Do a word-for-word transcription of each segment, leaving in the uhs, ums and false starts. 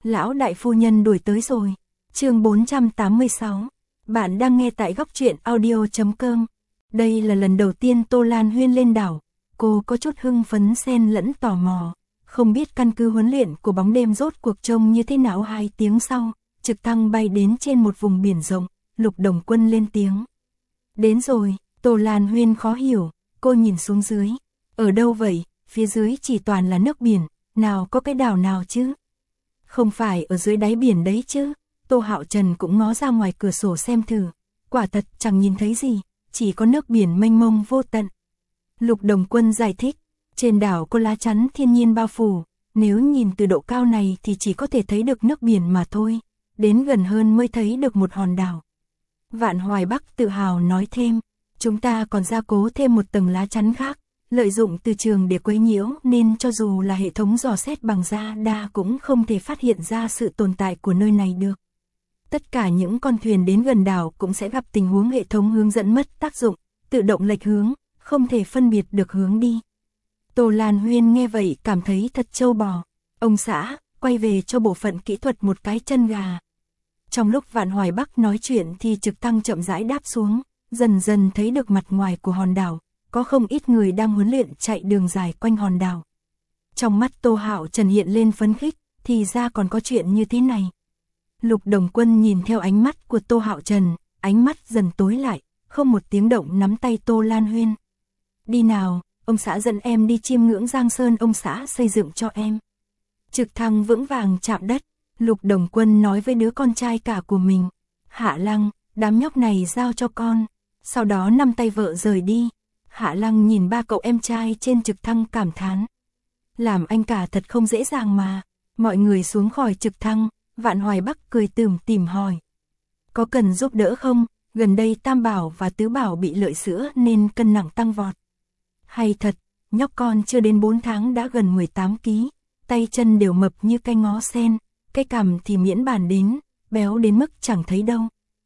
Lão đại phu nhân đuổi tới rồi. Chương bốn trăm tám mươi sáu. Bạn đang nghe tại góc truyện audio chấm com. Đây là lần đầu tiên Tô Lan Huyên lên đảo, cô có chút hưng phấn xen lẫn tò mò, không biết căn cứ huấn luyện của bóng đêm rốt cuộc trông như thế nào. Hai tiếng sau, trực thăng bay đến trên một vùng biển rộng, Lục Đồng Quân lên tiếng. Đến rồi. Tô Lan Huyên khó hiểu, cô nhìn xuống dưới. Ở đâu vậy? Phía dưới chỉ toàn là nước biển, nào có cái đảo nào chứ? Không phải ở dưới đáy biển đấy chứ? Tô Hạo Trần cũng ngó ra ngoài cửa sổ xem thử. Quả thật chẳng nhìn thấy gì, chỉ có nước biển mênh mông vô tận. Lục Đồng Quân giải thích, trên đảo có lá chắn thiên nhiên bao phủ, nếu nhìn từ độ cao này thì chỉ có thể thấy được nước biển mà thôi, đến gần hơn mới thấy được một hòn đảo. Vạn Hoài Bắc tự hào nói thêm, chúng ta còn gia cố thêm một tầng lá chắn khác, lợi dụng từ trường để quấy nhiễu nên cho dù là hệ thống dò xét bằng radar cũng không thể phát hiện ra sự tồn tại của nơi này được. Tất cả những con thuyền đến gần đảo cũng sẽ gặp tình huống hệ thống hướng dẫn mất tác dụng, tự động lệch hướng, không thể phân biệt được hướng đi. Tô Lan Huyên nghe vậy cảm thấy thật trâu bò. Ông xã, quay về cho bộ phận kỹ thuật một cái chân gà. Trong lúc Vạn Hoài Bắc nói chuyện thì trực thăng chậm rãi đáp xuống, dần dần thấy được mặt ngoài của hòn đảo, có không ít người đang huấn luyện chạy đường dài quanh hòn đảo. Trong mắt Tô Hạo Trần hiện lên phấn khích, thì ra còn có chuyện như thế này. Lục Đồng Quân nhìn theo ánh mắt của Tô Hạo Trần, ánh mắt dần tối lại, không một tiếng động nắm tay Tô Lan Huyên. Đi nào, ông xã dẫn em đi chiêm ngưỡng Giang Sơn ông xã xây dựng cho em. Trực thăng vững vàng chạm đất, Lục Đồng Quân nói với đứa con trai cả của mình. Hạ Lăng, đám nhóc này giao cho con. Sau đó nắm tay vợ rời đi. Hạ Lăng nhìn ba cậu em trai trên trực thăng cảm thán. Làm anh cả thật không dễ dàng mà. Mọi người xuống khỏi trực thăng, Vạn Hoài Bắc cười tủm tỉm hỏi. Có cần giúp đỡ không? Gần đây Tam Bảo và Tứ Bảo bị lợi sữa nên cân nặng tăng vọt. Hay thật, nhóc con chưa đến bốn tháng đã gần mười tám ki lô gam, tay chân đều mập như cây ngó sen, cái cằm thì miễn bàn đến, béo đến mức chẳng thấy đâu.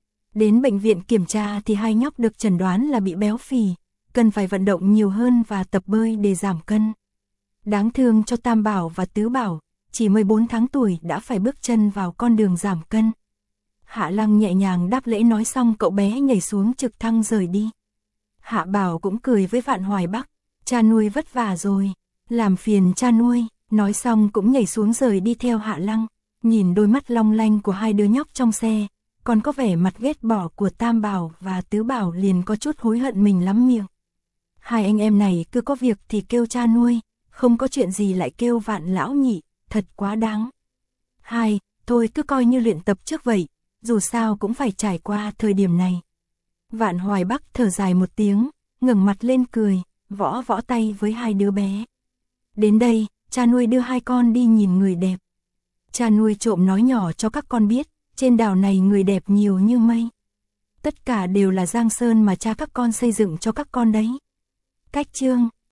Đến bệnh viện kiểm tra thì hai nhóc được chẩn đoán là bị béo phì, cần phải vận động nhiều hơn và tập bơi để giảm cân. Đáng thương cho Tam Bảo và Tứ Bảo, chỉ mười bốn tháng tuổi đã phải bước chân vào con đường giảm cân. Hạ Lăng nhẹ nhàng đáp lễ nói xong cậu bé nhảy xuống trực thăng rời đi. Hạ Bảo cũng cười với Vạn Hoài Bắc, cha nuôi vất vả rồi, làm phiền cha nuôi, nói xong cũng nhảy xuống rời đi theo Hạ Lăng, nhìn đôi mắt long lanh của hai đứa nhóc trong xe, còn có vẻ mặt ghét bỏ của Tam Bảo và Tứ Bảo liền có chút hối hận mình lắm miệng. Hai anh em này cứ có việc thì kêu cha nuôi, không có chuyện gì lại kêu Vạn lão nhị, thật quá đáng. Hai, thôi cứ coi như luyện tập trước vậy, dù sao cũng phải trải qua thời điểm này. Vạn Hoài Bắc thở dài một tiếng, ngẩng mặt lên cười, võ võ tay với hai đứa bé. Đến đây, cha nuôi đưa hai con đi nhìn người đẹp. Cha nuôi trộm nói nhỏ cho các con biết, trên đảo này người đẹp nhiều như mây. Tất cả đều là Giang Sơn mà cha các con xây dựng cho các con đấy. Cách chương